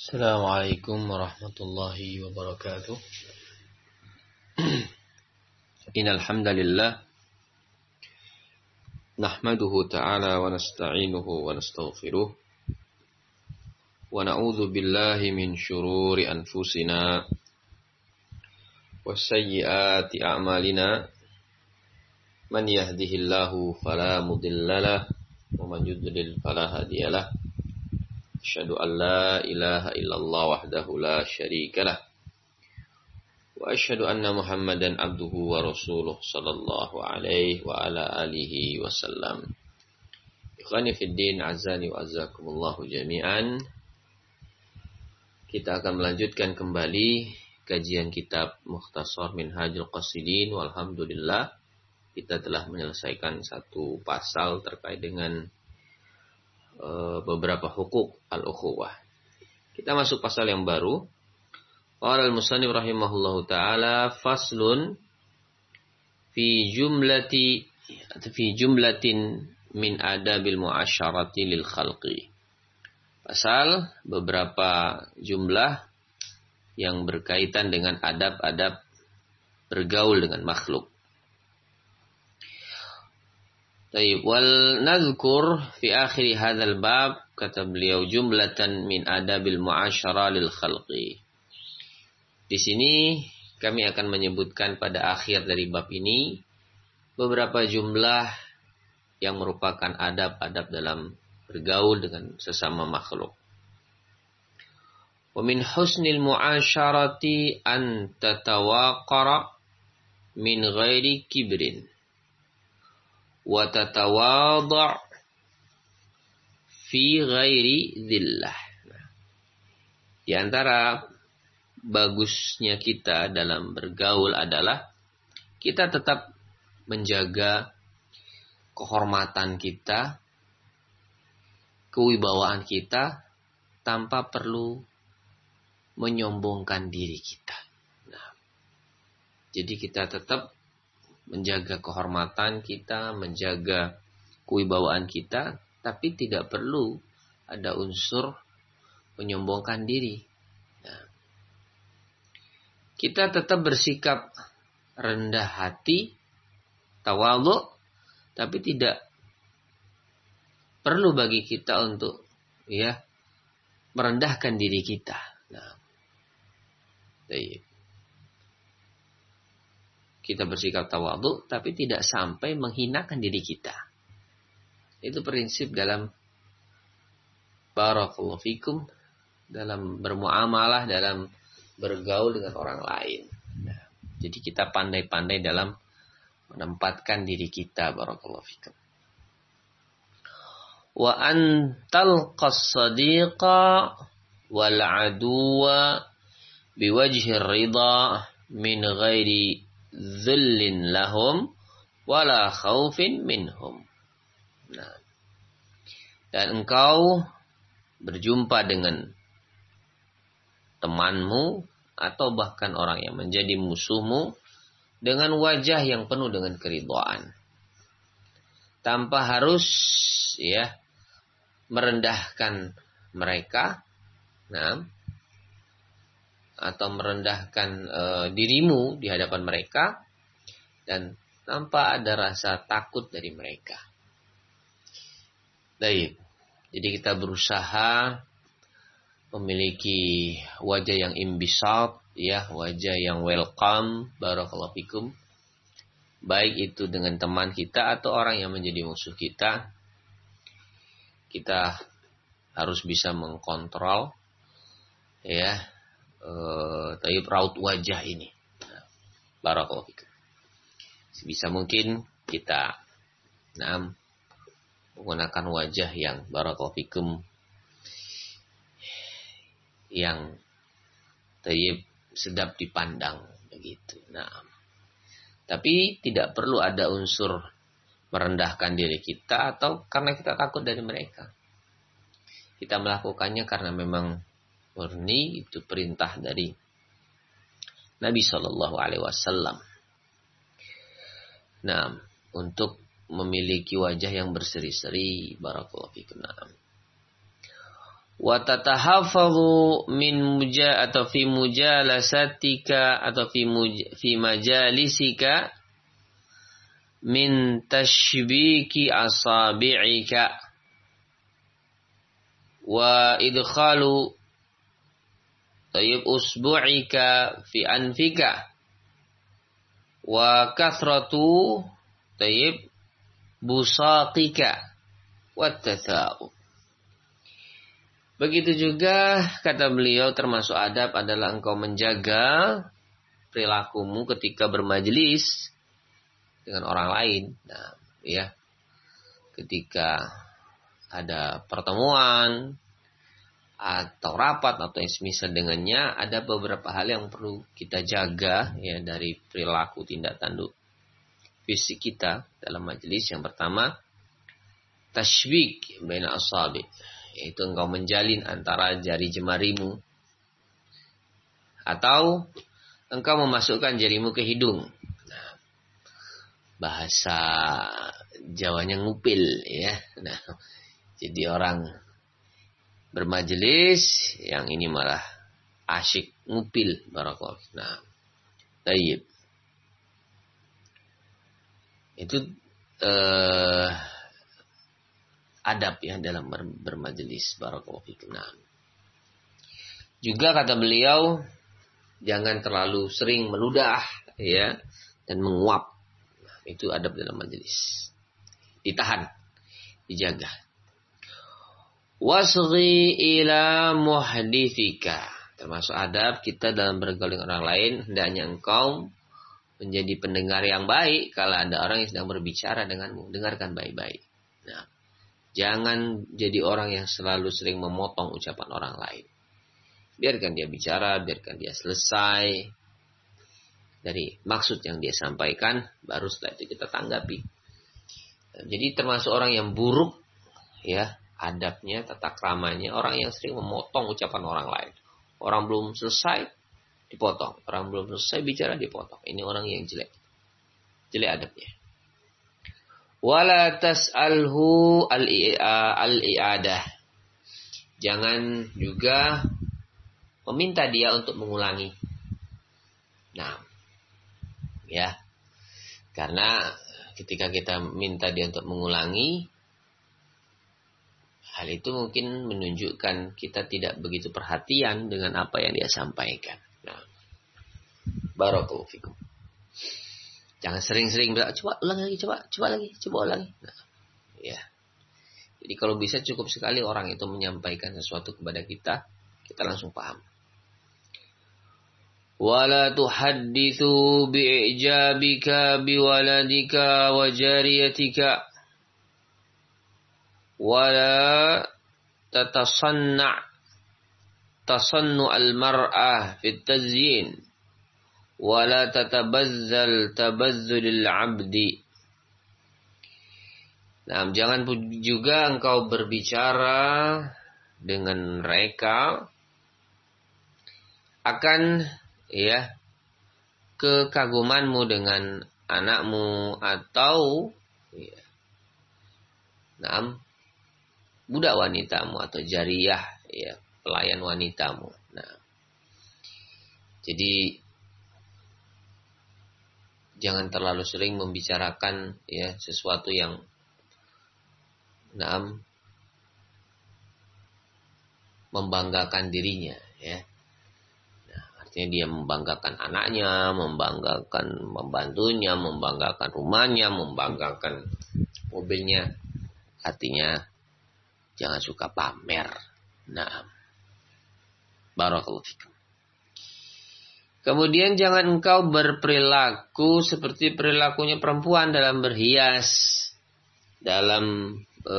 Assalamualaikum warahmatullahi wabarakatuh. Innal hamdalillah nahmaduhu ta'ala wa nasta'inuhu wa nastaghfiruh wa na'udzu billahi min shururi anfusina wa sayyiati a'malina man yahdihillahu fala mudhillalah wa man yudlil fala hadiyalah. Asyhadu an la ilaha illallah wahdahu la syarikalah wa asyhadu anna Muhammadan abduhu wa rasuluh sallallahu alaihi wa ala alihi wasallam. Ikhwani fid din, azani wa azzakumullahu jami'an. Kita akan melanjutkan kembali kajian kitab Mukhtasar Minhajul Qasidin. Walhamdulillah kita telah menyelesaikan satu pasal terkait dengan beberapa hukuk al-ukhuwah. Kita masuk pasal yang baru. Qala al-musannif rahimahullahu taala faslun fi jumlatin min adabil muasyarati lil khalqi. Pasal beberapa jumlah yang berkaitan dengan adab-adab bergaul dengan makhluk. Taib wal nazkur fi akhir hadzal bab, kata beliau, jumlatan min adabil muasyara lil khalqi. Di sini kami akan menyebutkan pada akhir dari bab ini beberapa jumlah yang merupakan adab-adab dalam bergaul dengan sesama makhluk. Wa min husnil muasyarati an tatawaqara min ghairi kibrin wa tatawadu' fi ghairi dhillah. Di antara bagusnya kita dalam bergaul adalah kita tetap menjaga kehormatan kita, kewibawaan kita tanpa perlu menyombongkan diri kita. Nah, jadi kita tetap menjaga kehormatan kita, menjaga kewibawaan kita, tapi tidak perlu ada unsur menyombongkan diri. Nah, kita tetap bersikap rendah hati, tawadhu, tapi tidak perlu bagi kita untuk merendahkan diri kita. Nah, kita bersikap tawadhu tapi tidak sampai menghinakan diri kita. Itu prinsip dalam barakallahu fikum, dalam bermuamalah, dalam bergaul dengan orang lain. Nah, jadi kita pandai-pandai dalam menempatkan diri kita, barakallahu fikum. Wa antal qas-sadiqa wal aduwa biwajhi ridha min ghairi dhullin lahum wala khaufin minhum. Nah, dan engkau berjumpa dengan temanmu atau bahkan orang yang menjadi musuhmu dengan wajah yang penuh dengan keridhaan, tanpa harus merendahkan mereka, atau merendahkan dirimu di hadapan mereka, dan tanpa ada rasa takut dari mereka. Baik, jadi kita berusaha memiliki wajah yang imbisat, wajah yang welcome, barakallahu fikum, baik itu dengan teman kita atau orang yang menjadi musuh kita. Kita harus bisa mengkontrol raut wajah ini. Barakallahu fikum. Sebisa mungkin kita menggunakan wajah yang barakallahu fikum, yang sedap dipandang begitu. Tapi tidak perlu ada unsur merendahkan diri kita atau karena kita takut dari mereka. Kita melakukannya karena memang murni itu perintah dari Nabi Shallallahu Alaihi Wasallam. Nah, untuk memiliki wajah yang berseri-seri, barakallahu fikum. wa tatahafadhu atau fi mujalasatika atau fi majalisika min tashbiki asabi'ika wa idkhalu usbu'ika fi anfika wa kathratu busaqika wa tatha'ub. Begitu juga kata beliau termasuk adab adalah engkau menjaga perilakumu ketika bermajelis dengan orang lain. Nah, ya. Ketika ada pertemuan atau rapat atau yang semisal dengannya, ada beberapa hal yang perlu kita jaga ya dari perilaku tindak tanduk fisik kita dalam majelis. Yang pertama, tashbik baina asabi, yaitu engkau menjalin antara jari jemarimu atau engkau memasukkan jarimu ke hidung. Nah, bahasa Jawanya ngupil ya. Nah, jadi orang bermajelis yang ini malah asyik ngupil, barakallahu. Nah, tayyib. Itu adab ya dalam bermajelis, barakallahu fikum. Nah, juga kata beliau jangan terlalu sering meludah ya dan menguap. Nah, itu adab dalam majelis. Ditahan, dijaga. Wasghi ila muhdithika. Termasuk adab kita dalam bergaul dengan orang lain, hendaknya engkau menjadi pendengar yang baik kalau ada orang yang sedang berbicara denganmu. Dengarkan baik-baik. Nah, jangan jadi orang yang selalu sering memotong ucapan orang lain. Biarkan dia bicara, biarkan dia selesai dari maksud yang dia sampaikan, baru setelah itu kita tanggapi. Jadi termasuk orang yang buruk ya adabnya, tata kramanya, orang yang sering memotong ucapan orang lain. Orang belum selesai dipotong, orang belum selesai bicara dipotong. Ini orang yang jelek. Jelek adabnya. Wala tas'alhu al-i'adah. Jangan juga meminta dia untuk mengulangi. Nah, ya. Karena ketika kita minta dia untuk mengulangi, hal itu mungkin menunjukkan kita tidak begitu perhatian dengan apa yang dia sampaikan. Nah, barakallahu fikum. Jangan sering-sering bilang, coba ulang lagi, coba ulangi. Nah, ya. Jadi kalau bisa cukup sekali orang itu menyampaikan sesuatu kepada kita, kita langsung paham. Wala tuhaddithu bi'ijabika biwaladika wa jariyatika wala tasannu al-mar'ah fi tazyin wala tatabazzal tabazzulil 'abdi. Nah, jangan juga engkau berbicara dengan mereka akan ya kekagumanmu dengan anakmu atau ya, budak wanitamu atau jariyah ya pelayan wanitamu. Nah, jadi jangan terlalu sering membicarakan ya sesuatu yang membanggakan dirinya ya. Dia membanggakan anaknya, membanggakan membantunya, membanggakan rumahnya, membanggakan mobilnya. Artinya jangan suka pamer. Nah, barakallahu fikum. Kemudian jangan engkau berperilaku seperti perilakunya perempuan dalam berhias, dalam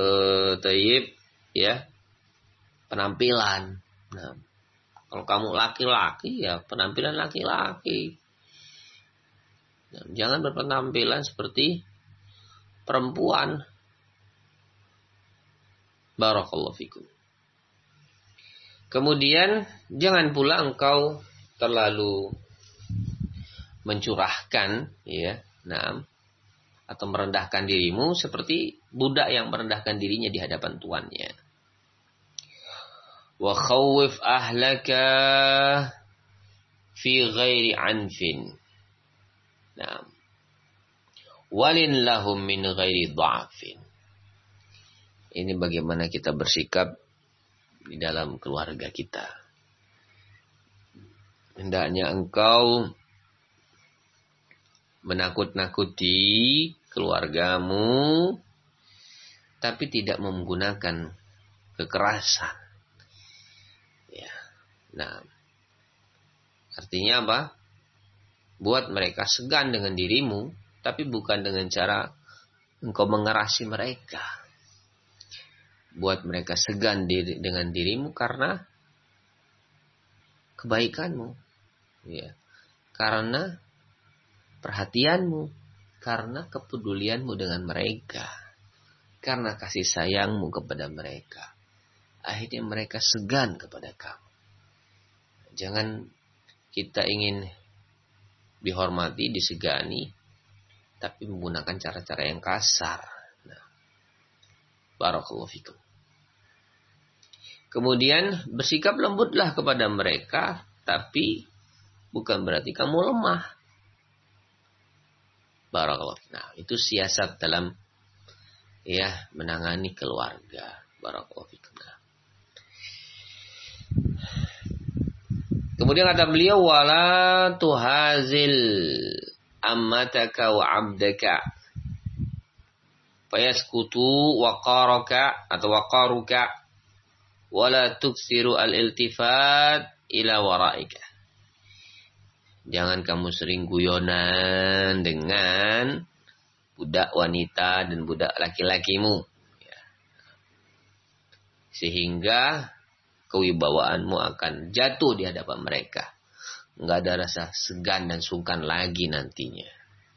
ya penampilan. Nah, kalau kamu laki-laki ya penampilan laki-laki. Jangan berpenampilan seperti perempuan. Barakallahu fikum. Kemudian jangan pula engkau terlalu mencurahkan ya, atau merendahkan dirimu seperti budak yang merendahkan dirinya di hadapan tuannya. Wa khawwif ahlaka fi ghairi anfin. Nah, walin lahum min ghairi dha'fin. Ini bagaimana kita bersikap di dalam keluarga kita. Hendaknya engkau menakut-nakuti keluargamu, tapi tidak menggunakan kekerasan. Ya. Nah, artinya apa? Buat mereka segan dengan dirimu, tapi bukan dengan cara engkau mengerasi mereka. Buat mereka segan dengan dirimu karena kebaikanmu. Ya. Karena perhatianmu. Karena kepedulianmu dengan mereka. Karena kasih sayangmu kepada mereka. Akhirnya mereka segan kepada kamu. Jangan kita ingin dihormati, disegani, tapi menggunakan cara-cara yang kasar. Nah, barakallahu fikum. Kemudian bersikap lembutlah kepada mereka, tapi bukan berarti kamu lemah. Barakallahu. Nah, itu siasat dalam menangani keluarga. Barakallahu fikum. Nah. Kemudian kata beliau, wala tuhazil ammataka wa abdaka fayaskutu waqaraka atau waqaruka wala tuksiru al-iltifat ila waraika. Jangan kamu sering guyonan dengan budak wanita dan budak laki-lakimu. Ya. Sehingga kewibawaanmu akan jatuh di hadapan mereka. Enggak ada rasa segan dan sungkan lagi nantinya.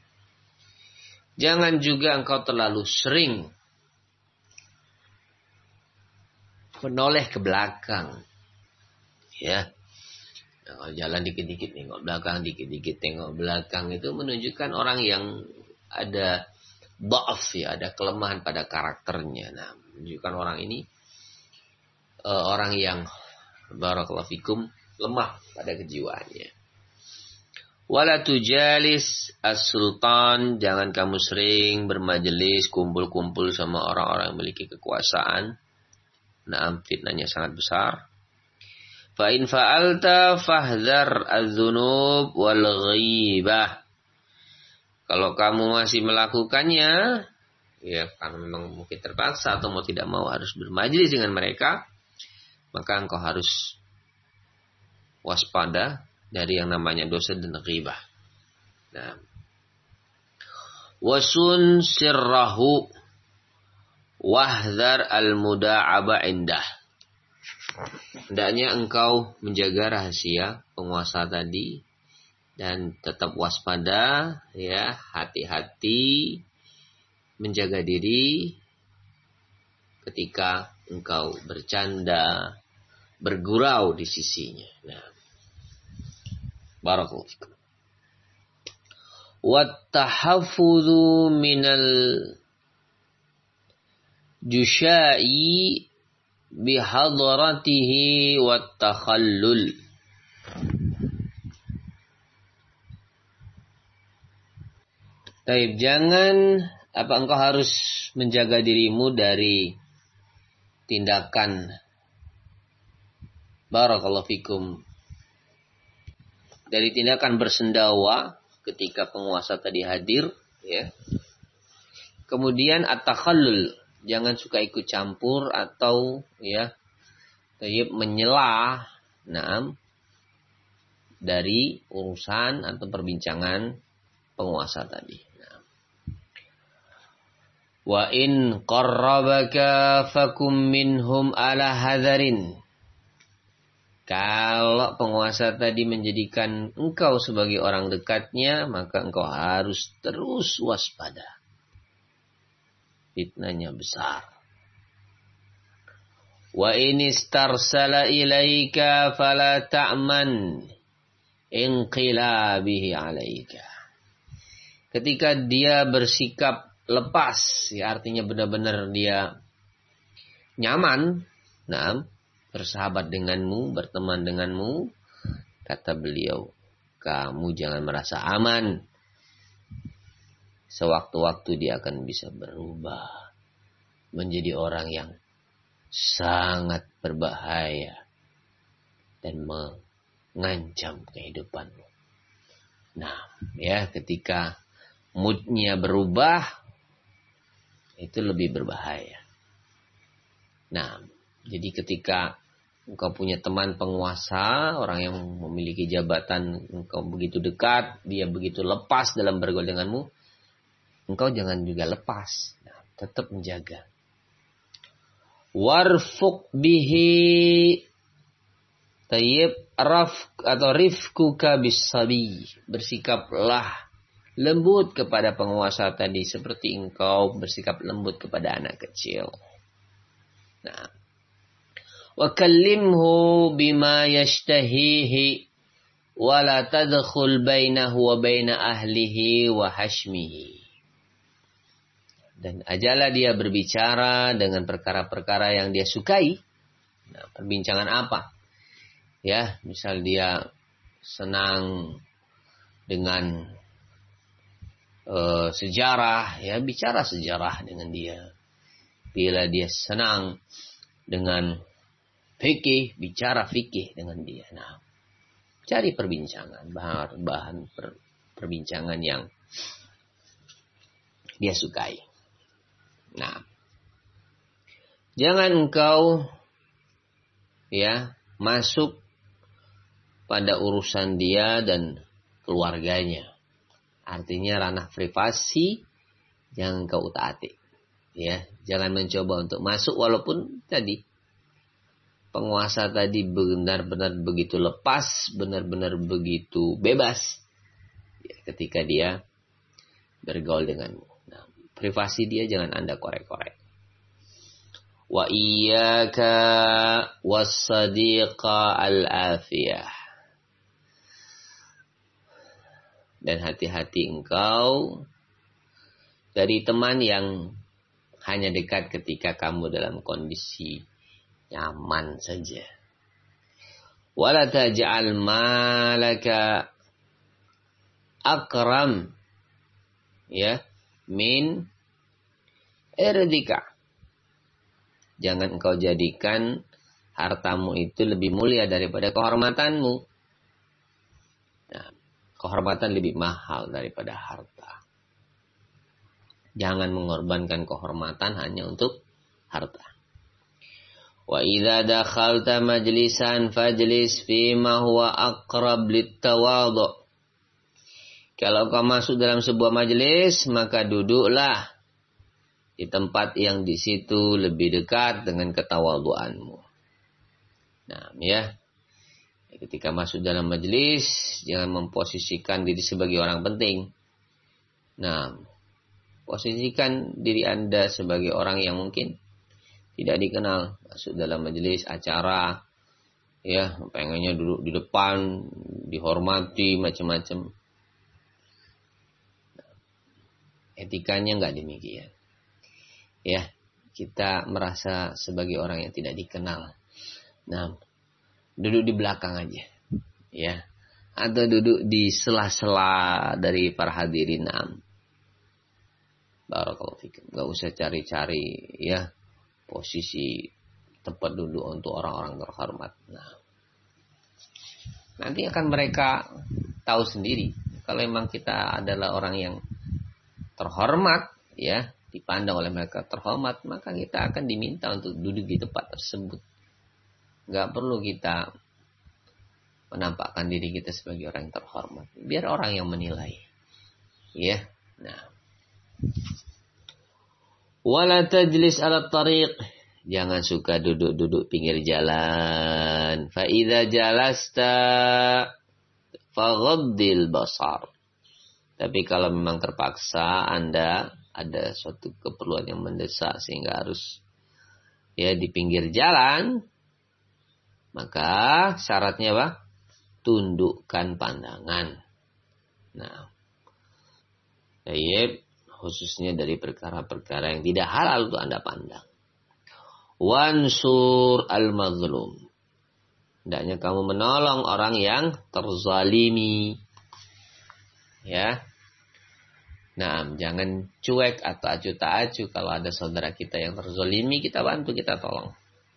Jangan juga engkau terlalu sering menoleh ke belakang. Ya. Kalau jalan dikit-dikit tengok belakang, dikit-dikit tengok belakang, itu menunjukkan orang yang ada dha'af, ya, ada kelemahan pada karakternya. Nah, menunjukkan orang ini orang yang barakallahu fikum lemah pada kejiwaannya. Wala tujalis as-sultan, jangan kamu sering bermajelis, kumpul-kumpul sama orang-orang yang memiliki kekuasaan. Nah, fitnahnya sangat besar. Fa in fa'alta fahdhar adz-dzunub wal ghibah. Kalau kamu masih melakukannya, ya karena memang mungkin terpaksa atau mau tidak mau harus bermajelis dengan mereka, maka engkau harus waspada dari yang namanya dosa dan ghibah. Nah, wasun sirrahu wahdhar al-muda'aba indah. Hendaknya engkau menjaga rahasia penguasa tadi dan tetap waspada, ya, hati-hati menjaga diri ketika engkau bercanda, bergurau di sisinya. Nah, barakallahu fikum. Wattahaffudhu minal jusha'i bihadratihi wattakhallul. Taib, jangan engkau harus menjaga dirimu dari tindakan barakallahu fikum, dari tindakan bersendawa ketika penguasa tadi hadir, ya. Kemudian at-takhallul, jangan suka ikut campur atau menyela dari urusan atau perbincangan penguasa tadi. Wa in qarrabaka fakum minhum ala hadharin. Kalau penguasa tadi menjadikan engkau sebagai orang dekatnya, maka engkau harus terus waspada. Fitnahnya besar. Wa in istarsala ilaika fala ta'man inqilabihi alaika. Ketika dia bersikap lepas, ya artinya benar-benar dia nyaman, bersahabat denganmu, berteman denganmu, kata beliau, kamu jangan merasa aman. Sewaktu-waktu dia akan bisa berubah menjadi orang yang sangat berbahaya dan mengancam kehidupanmu. Nah, ya, ketika moodnya berubah, itu lebih berbahaya. Nah, jadi ketika engkau punya teman penguasa, orang yang memiliki jabatan, engkau begitu dekat, dia begitu lepas dalam bergaul denganmu, engkau jangan juga lepas. Nah, tetap menjaga. Warfuq bihi tayyib atau rifkuka bisabi. Bersikaplah lembut kepada penguasa tadi seperti engkau bersikap lembut kepada anak kecil. Nah, wa kallimhu bima yashtahihi wa la tadkhul bainahu wa baina ahlihi wa hashmihi. Dan ajalah dia berbicara dengan perkara-perkara yang dia sukai. Nah, perbincangan apa? Ya, misal dia senang dengan sejarah, ya bicara sejarah dengan dia. Bila dia senang dengan fikih, bicara fikih dengan dia. Nah, cari perbincangan, bahan perbincangan yang dia sukai. Nah, jangan engkau ya masuk pada urusan dia dan keluarganya. Artinya ranah privasi yang engkau taati. Ya, jangan mencoba untuk masuk walaupun tadi penguasa tadi benar-benar begitu lepas, benar-benar begitu bebas ya, ketika dia bergaul denganmu. Nah, privasi dia jangan Anda korek-korek. Wa iyyaka was-sadiqa al-afiyah. Dan hati-hati engkau dari teman yang hanya dekat ketika kamu dalam kondisi nyaman saja. Wala taj'al malaka akram ya min irdika. Jangan engkau jadikan hartamu itu lebih mulia daripada kehormatanmu. Nah, kehormatan lebih mahal daripada harta. Jangan mengorbankan kehormatan hanya untuk harta. Wa idza dakhalta majlisan fajlis fi ma huwa aqrab lit-tawadhu. Kalau kau masuk dalam sebuah majelis, maka duduklah di tempat yang di situ lebih dekat dengan ketawadhuanmu. Nah, ya. Ketika masuk dalam majelis, jangan memposisikan diri sebagai orang penting. Nah, posisikan diri Anda sebagai orang yang mungkin tidak dikenal. Masuk dalam majelis acara, ya, pengennya duduk di depan, dihormati, macam-macam. Etikanya nggak demikian. Ya, kita merasa sebagai orang yang tidak dikenal. Nah, duduk di belakang aja, ya, atau duduk di sela-sela dari para hadirin. Barakallahu fikum. Gak usah cari-cari, ya, posisi tempat duduk untuk orang-orang terhormat. Nah, nanti akan mereka tahu sendiri kalau memang kita adalah orang yang terhormat, ya, dipandang oleh mereka terhormat, maka kita akan diminta untuk duduk di tempat tersebut. Gak perlu kita menampakkan diri kita sebagai orang yang terhormat. Biar orang yang menilai. Ya. Nah. Wala tajlis ala tariq. Jangan suka duduk-duduk pinggir jalan. Fa idza jalasta faghaddil basar. Tapi kalau memang terpaksa Anda ada suatu keperluan yang mendesak sehingga harus ya di pinggir jalan, maka syaratnya apa? Tundukkan pandangan. Nah, khususnya dari perkara-perkara yang tidak halal untuk Anda pandang. Wansur al-mazlum. Hendaknya kamu menolong orang yang terzalimi. Ya. Nah, jangan cuek atau acuh tak acuh. Kalau ada saudara kita yang terzalimi, kita bantu, kita tolong.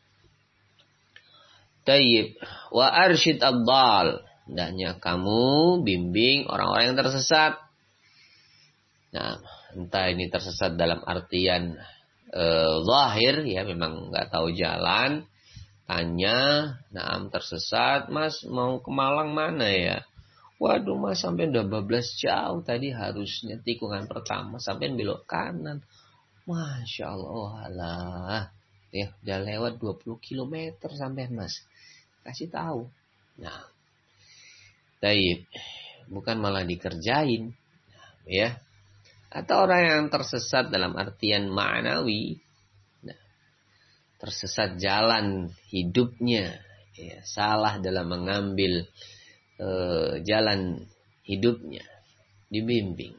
Tayyib. Wa arsyid ad-dal. Hendaknya kamu bimbing orang-orang yang tersesat. Nah, entah ini tersesat dalam artian zahir, ya memang nggak tahu jalan. Tanya, nah tersesat, Mas mau ke Malang mana ya? Waduh Mas, sampai udah bablas jauh, tadi harusnya tikungan pertama sampai belok kanan. Masya Allah, alah. Ya udah lewat 20 km sampai Mas. Kasih tahu. Nah, taib, bukan malah dikerjain. Nah, ya. Atau orang yang tersesat dalam artian ma'nawi. Tersesat jalan hidupnya, ya, salah dalam mengambil jalan hidupnya, dibimbing.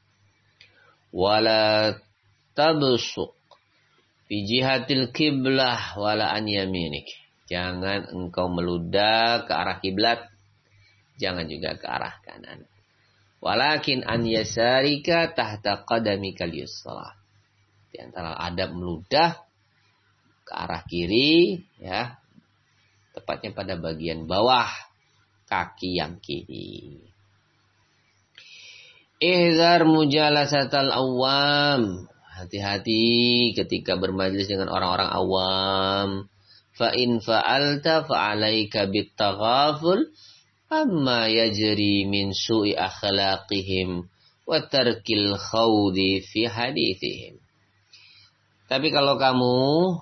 Wala tabsuq fi jihatil qiblah wala an yaminik. Jangan engkau meludah ke arah kiblat, jangan juga ke arah kanan. Walakin an yasarika tahta qadamikal yusra. Di antara adab meludah ke arah kiri, ya, tepatnya pada bagian bawah kaki yang kiri. Ihzar mujalasatal awam. Hati-hati ketika bermajlis dengan orang-orang awam. Fa in fa'alta fa'alaika bittaghaful amma yajri min su'i akhlaqihim wa tarkil khawdi fi hadithihim. Tapi kalau kamu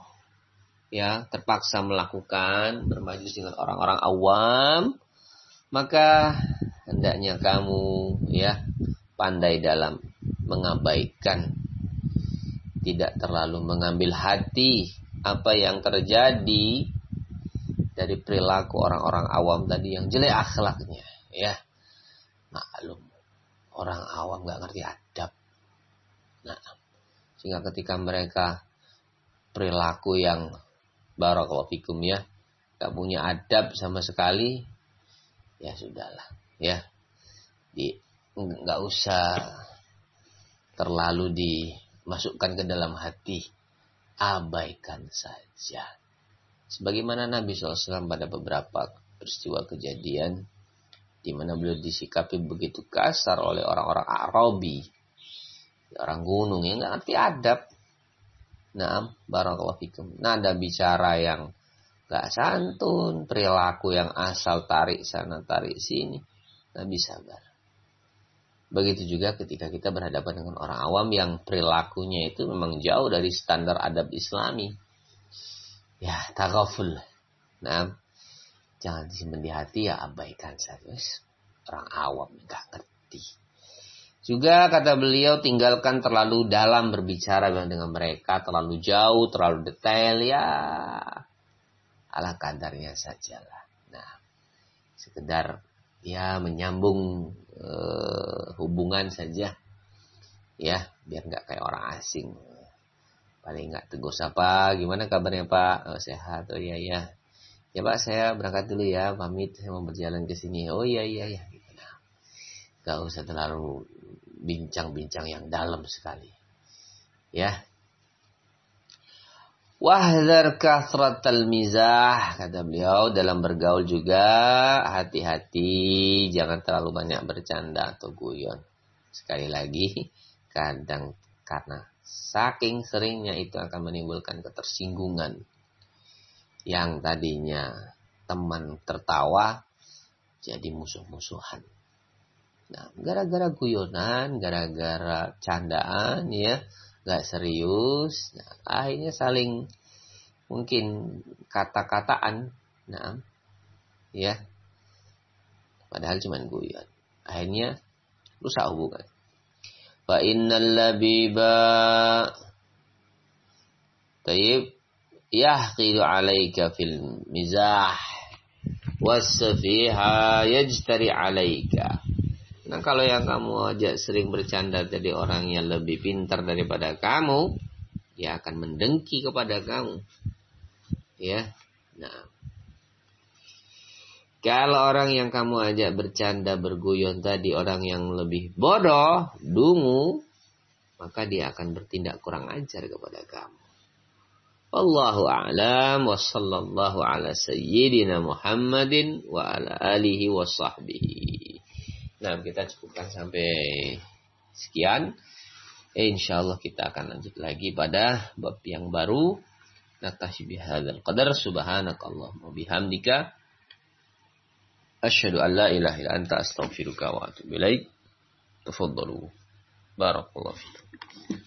ya terpaksa melakukan bermajlis dengan orang-orang awam, maka hendaknya kamu ya pandai dalam mengabaikan, tidak terlalu mengambil hati apa yang terjadi dari perilaku orang-orang awam tadi yang jelek akhlaknya, ya. Maklum, orang awam nggak ngerti adab. Nah, sehingga ketika mereka perilaku yang barakallahu fikum ya, gak punya adab sama sekali, ya sudahlah, ya, nggak usah terlalu dimasukkan ke dalam hati, abaikan saja. Sebagaimana Nabi SAW pada beberapa peristiwa kejadian di mana beliau disikapi begitu kasar oleh orang-orang Arabi, orang gunung yang nggak ngerti adab. Nah, barakallahu fikum. Nada bicara yang gak santun, perilaku yang asal tarik sana tarik sini, Nabi sabar. Begitu juga ketika kita berhadapan dengan orang awam yang perilakunya itu memang jauh dari standar adab Islami. Ya, taghaful. Nah, jangan disimpan di hati, ya abaikan saja. Orang awam gak ngerti. Juga kata beliau, tinggalkan terlalu dalam berbicara dengan mereka, terlalu jauh, terlalu detail, ya ala kadarnya sajalah. Nah, sekedar ya menyambung hubungan saja, ya biar nggak kayak orang asing. Paling nggak tegur sapa, gimana kabarnya Pak? Oh, sehat, oh iya ya. Ya Pak, saya berangkat dulu ya, pamit, saya mau berjalan ke sini. Oh iya. Gitu. Nah, nggak usah terlalu bincang-bincang yang dalam sekali. Ya. Wahdhar kasratal mizah, kata beliau, dalam bergaul juga hati-hati, jangan terlalu banyak bercanda atau guyon. Sekali lagi, kadang karena saking seringnya itu akan menimbulkan ketersinggungan. Yang tadinya teman tertawa jadi musuh-musuhan. Nah, gara-gara guyonan, gara-gara candaan, ya, nggak serius, nah, akhirnya saling mungkin kata-kataan, nah, ya, padahal cuma guyon. Akhirnya rusak hubungan. Fa innal labiba tayyib yahqidu 'alaika fil mizah was-safiha yajtari 'alaika. Nah, kalau yang kamu ajak sering bercanda jadi orang yang lebih pintar daripada kamu, dia akan mendengki kepada kamu. Ya. Nah, Kalau orang yang kamu ajak bercanda, berguyon tadi orang yang lebih bodoh, dungu, maka dia akan bertindak kurang ajar kepada kamu. Wallahu a'lam wa sallallahu ala sayyidina Muhammadin wa ala alihi wa sahbihi. Nah, kita cukupkan sampai sekian. Insyaallah kita akan lanjut lagi pada bab yang baru. Naktafi bihadzal qadar, subhanakallahumma bihamdika asyhadu an la ilaha illa anta astaghfiruka wa atubu ilaik. Tafadhalu. Barakallahu fiikum.